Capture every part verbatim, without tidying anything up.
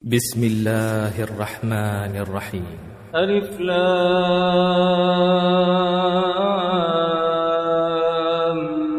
بسم الله الرحمن الرحيم. ألف لام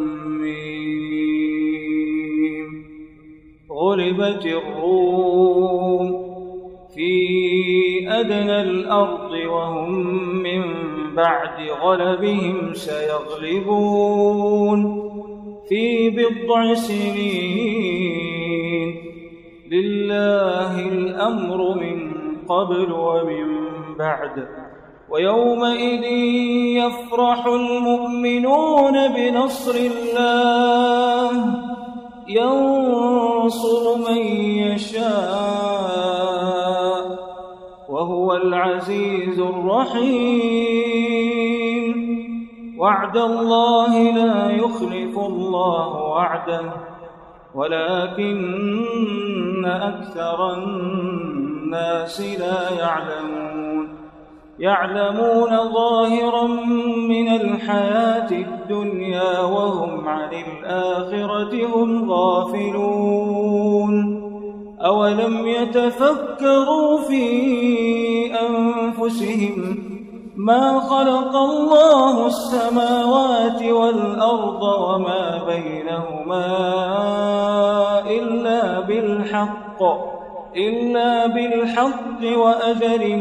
ميم. غلبت الروم في أدنى الأرض وهم من بعد غلبهم سيغلبون في بضع سنين. لله الأمر من قبل ومن بعد ويومئذ يفرح المؤمنون بنصر الله ينصر من يشاء وهو العزيز الرحيم. وعد الله لا يخلف الله وعده ولكن أكثر الناس لا يعلمون. يعلمون ظاهرا من الحياة الدنيا وهم عن الآخرة هم غافلون. أولم يتفكروا في أنفسهم ما خلق الله السماوات والأرض وما بينهما إلا بالحق إلا بالحق وأجل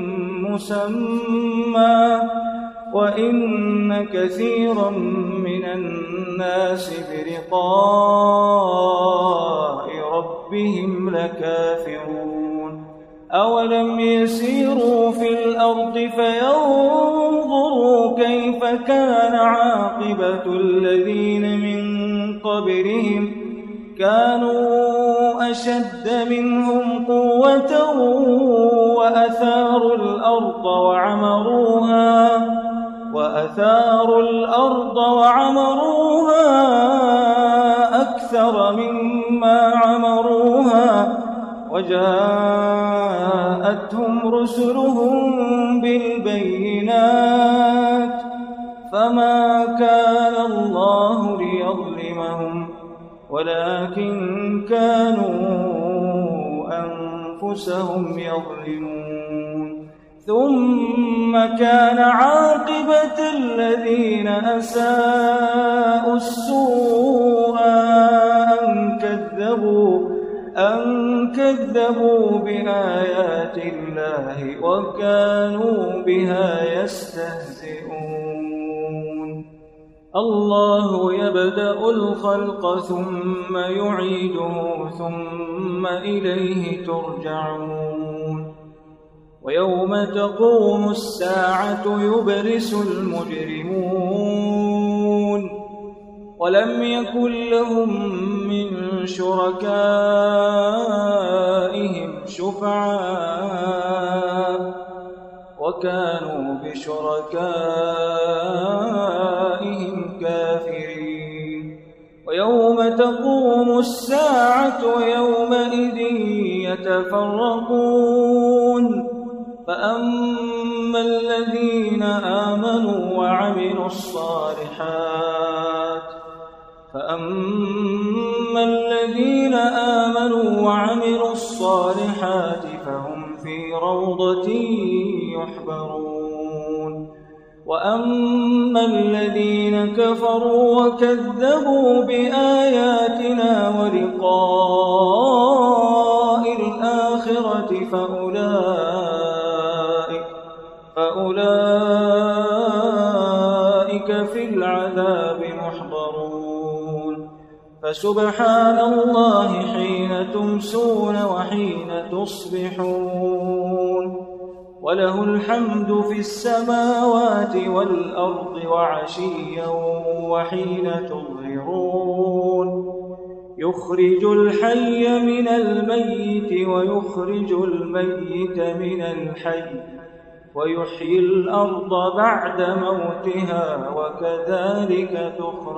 مسمى وإن كثيرا من الناس بلقاء ربهم لكافرون. أولم يسيروا في الأرض فينظروا كيف كان عاقبة الذين من قبلهم كانوا أشد منهم قوة وأثاروا الأرض وعمروها وأثاروا الأرض وعمروها أكثر مما عمروها وجاءتهم رسلهم بالبينات فما كان الله ليظلمهم ولكن كانوا أنفسهم يظلمون. ثم كان عاقبة الذين أساءوا السوء أن كذبوا أن كذبوا بآيات الله وكانوا بها يستهزئون. الله يبدأ الخلق ثم يعيده ثم إليه ترجعون. ويوم تقوم الساعة يبلس المجرمون ولم يكن لهم من شركائهم شفعاء وكانوا بشركائهم كافرين. ويوم تقوم الساعة يومئذ يتفرقون فأما الذين آمنوا وعملوا الصالحات فأما الذين آمنوا وعملوا الصالحات فهم في روضة يحبرون. وأما الذين كفروا وكذبوا بآياتنا ولقاء الآخرة فأولئك فأولئك في العذاب محضرون. فسبحان الله حين تمسون وحين تصبحون وله الحمد في السماوات والأرض وعشيا وحين تظهرون. يخرج الحي من الميت ويخرج الميت من الحي ويحيي الأرض بعد موتها وكذلك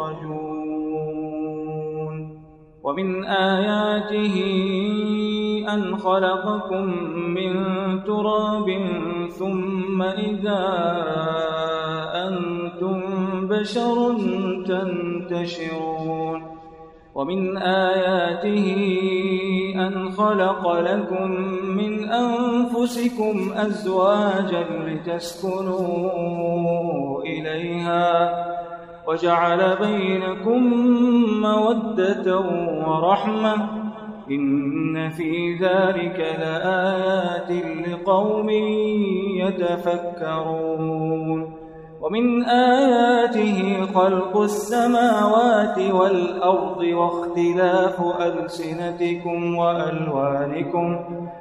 تخرجون. ومن آياته أن خلقكم من تراب ثم إذا أنتم بشر تنتشرون. ومن آياته أن خلق لكم من أنفسكم أزواجا لتسكنوا إليها وجعل بينكم مودة ورحمة إن في ذلك لآيات لقوم يتفكرون ومن آياته خلق السماوات والأرض واختلاف ألسنتكم وألوانكم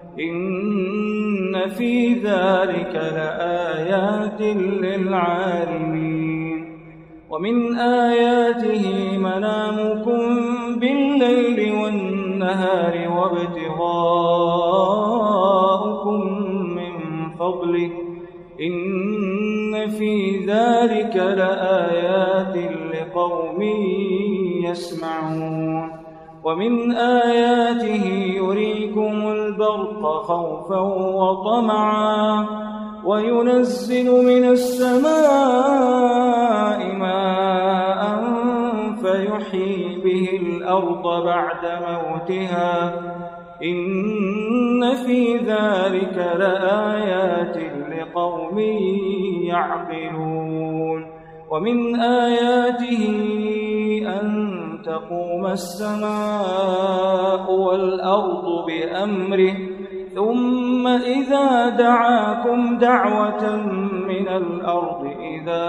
إن في ذلك لآيات للعالمين ومن آياته منامكم بالليل والنهار وابتغاؤكم من فضله إن في ذلك لآيات لقوم يسمعون ومن آياته يريكم البرق خوفا وطمعا وينزل من السماء ماء فيحيي به الأرض بعد موتها إن في ذلك لآيات لقوم يعقلون ومن آياته أن تقوم السماء والأرض بأمره ثم إذا دعاكم دعوة من الأرض إذا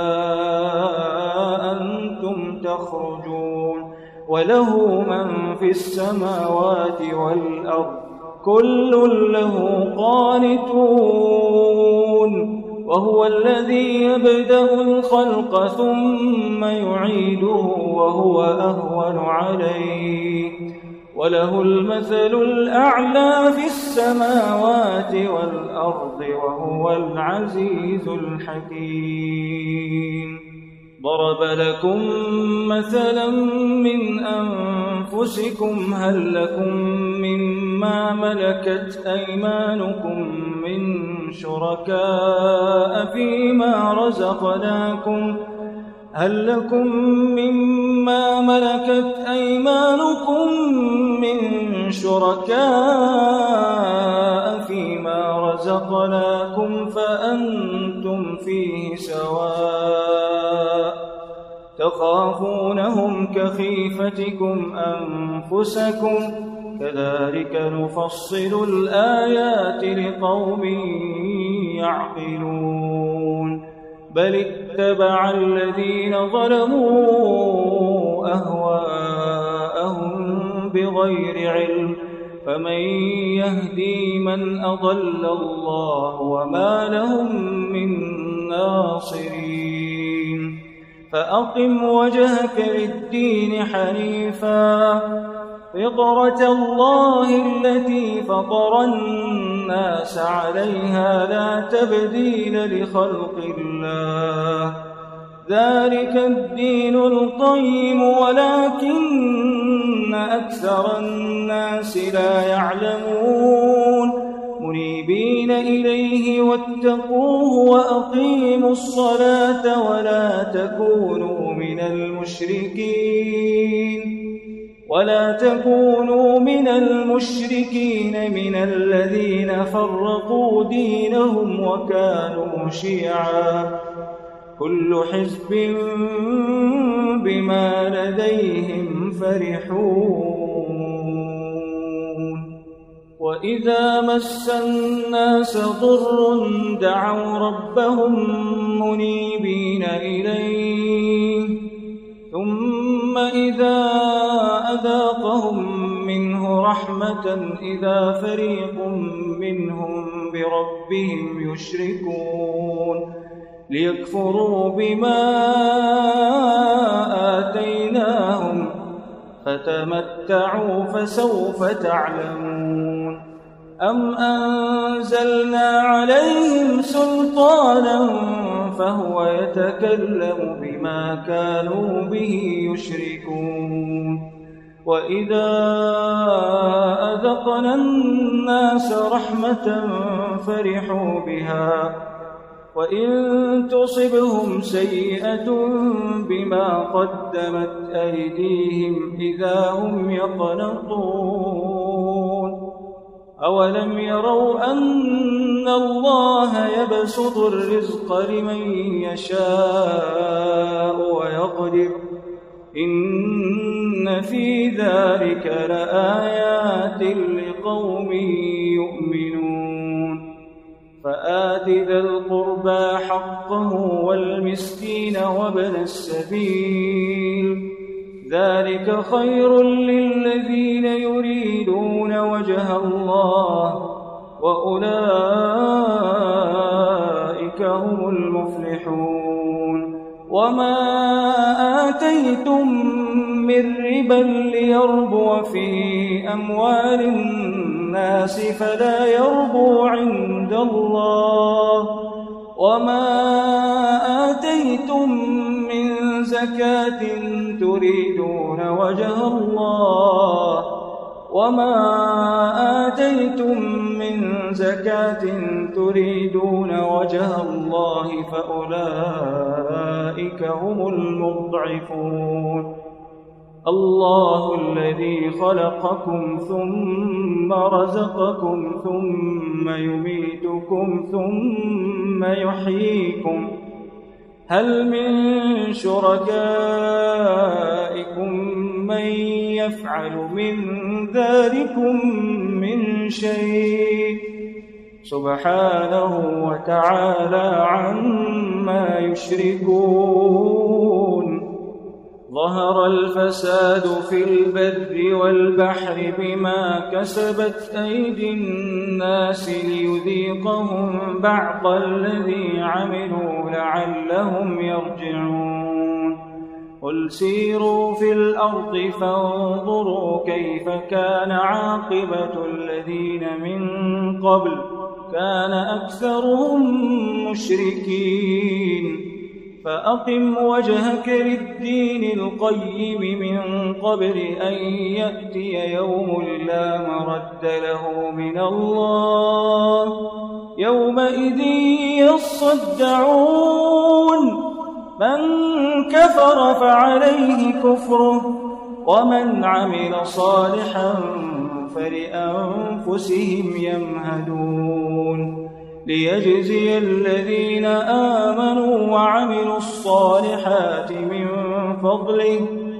أنتم تخرجون وله من في السماوات والأرض كل له قانتون وهو الذي يبدأ الخلق ثم يعيده وهو أهون عليه وله المثل الأعلى في السماوات والأرض وهو العزيز الحكيم ضرب لكم مثلا من أنفسكم هل لكم مما ملكت أيمانكم من شركاء فيما رزقناكم هل لكم مما ملكت أيمانكم من شركاء فيما رزقناكم فأنتم فيه سواء تخافونهم كخيفتكم أنفسكم كذلك نفصل الآيات لقوم يعقلون بل اتبع الذين ظلموا أهواءهم بغير علم فمن يهدي من أضل الله وما لهم من ناصرين فأقم وجهك للدين حنيفا فطرة الله التي فطر الناس عليها لا تبديل لخلق الله ذلك الدين القيم ولكن أكثر الناس لا يعلمون منيبين إليه واتقوه وأقيموا الصلاة ولا تكونوا من المشركين ولا تكونوا من المشركين من الذين فرقوا دينهم وكانوا شيعا كل حزب بما لديهم فرحون وإذا مس الناس ضر دعوا ربهم منيبين إليه ثم إذا أذاقهم منه رحمة إذا فريق منهم بربهم يشركون ليكفروا بما آتيناهم فتمتعوا فسوف تعلمون أم أنزلنا عليهم سلطانا فهو يتكلم بما كانوا به يشركون وإذا أذقنا الناس رحمة فرحوا بها وإن تصبهم سيئة بما قدمت أيديهم إذا هم يقنطون أولم يروا أن الله يبسط الرزق لمن يشاء ويقدر إن في ذلك لآيات لقوم يؤمنون فآت ذا القربى حقه والمسكين وابن السبيل ذلك خير للذين يريدون وجه الله وأولئك هم المفلحون وما آتيتم من ربا ليربو في أموال الناس فلا يربو عند الله وما آتيتم من زكاة تريدون وجه الله وما آتيتم من زكاة تريدون وجه الله فأولئك هم المضعفون الله الذي خلقكم ثم رزقكم ثم يميتكم ثم يحييكم هل من شركائكم من يفعل من ذلكم من شيء سبحانه وتعالى عما يشركون ظهر الفساد في البر والبحر بما كسبت أيدي الناس ليذيقهم بعض الذي عملوا لعلهم يرجعون قل سيروا في الأرض فانظروا كيف كان عاقبة الذين من قبل كان أكثرهم مشركين فأقم وجهك للدين القيم من قبل أن يأتي يوم لا مرد له من الله يومئذ يصدعون من كفر فعليه كفره ومن عمل صالحا فلأنفسهم يمهدون ليجزي الذين آمنوا وعملوا الصالحات من فضله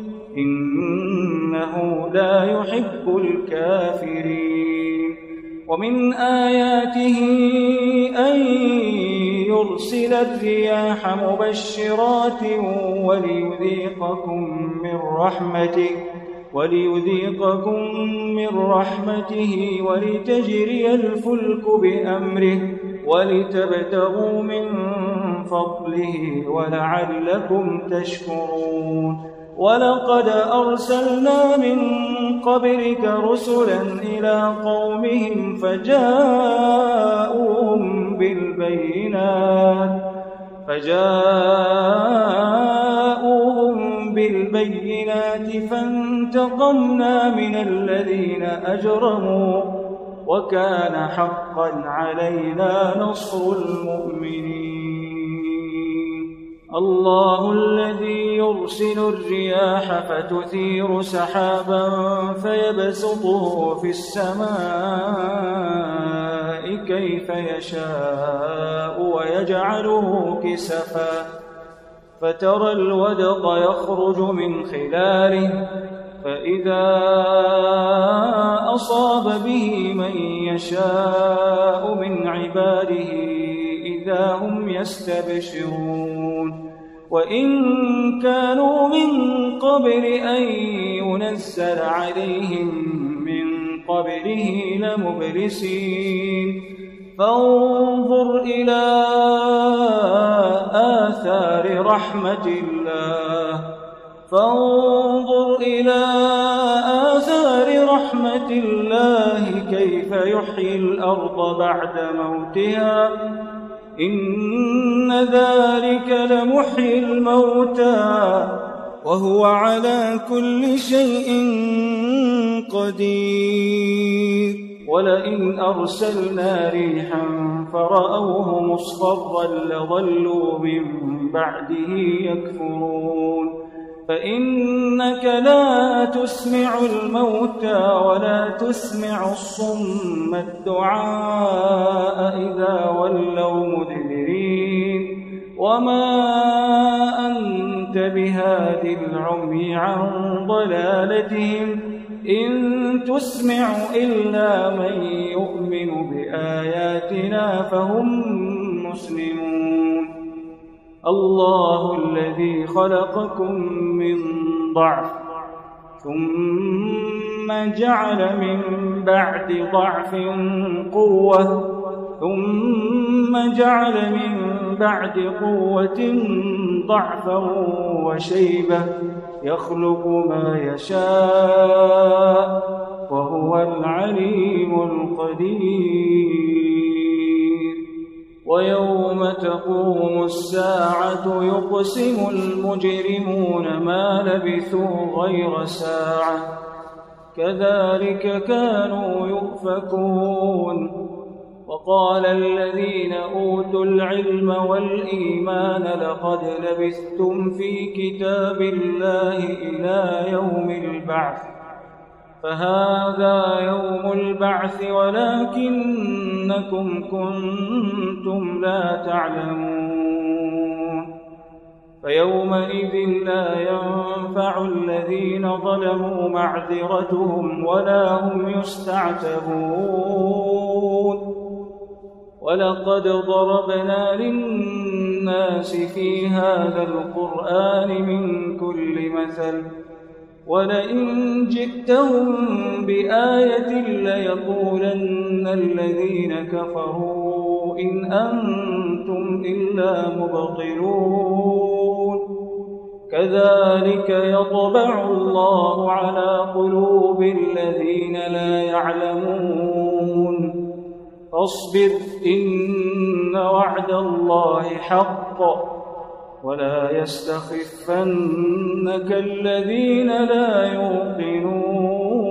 إنه لا يحب الكافرين ومن آياته أن يرسل الرياح مبشرات وليذيقكم من رحمته وليذيقكم من رحمته ولتجري الفلك بأمره ولتبتغوا من فضله ولعلكم تشكرون ولقد أرسلنا من قبلك رسلا إلى قومهم فجاءوهم بالبينات فجاءوهم بالبينات فانتقمنا من الذين أجرموا وكان حقا علينا نصر المؤمنين الله الذي يرسل الرياح فتثير سحابا فيبسطه في السماء كيف يشاء ويجعله كسفا فترى الودق يخرج من خلاله فإذا أصاب به من يشاء من عباده إذا هم يستبشرون وإن كانوا من قبل أن ينزل عليهم من قبله لمبلسين فانظر إلى آثار رحمة الله فانظر إلى آثار رحمة الله كيف يحيي الأرض بعد موتها إن ذلك لمحيي الموتى وهو على كل شيء قدير ولئن أرسلنا ريحا فرأوه مصفرا لظلوا من بعده يكفرون فإنك لا تسمع الموتى ولا تسمع الصم الدعاء إذا ولوا مدبرين وما أنت بهاد العمي عن ضلالتهم إن تسمع إلا من يؤمن بآياتنا فهم مسلمون الله الذي خلقكم من ضعف ثم جعل من بعد ضعف قوة ثم جعل من بعد قوة ضعفا وشيبة يخلق ما يشاء وهو العليم القدير ويوم تقوم الساعة يقسم المجرمون ما لبثوا غير ساعة كذلك كانوا يؤفكون وقال الذين أوتوا العلم والإيمان لقد لبثتم في كتاب الله إلى يوم البعث فهذا يوم البعث ولكنكم كنتم لا تعلمون فيومئذ لا ينفع الذين ظلموا معذرتهم ولا هم يستعتبون ولقد ضربنا للناس في هذا القرآن من كل مثل ولئن جئتهم بآية ليقولن الذين كفروا إن أنتم إلا مبطلون كذلك يطبع الله على قلوب الذين لا يعلمون فاصبر إن وعد الله حق ولا يستخفنك الذين لا يوقنون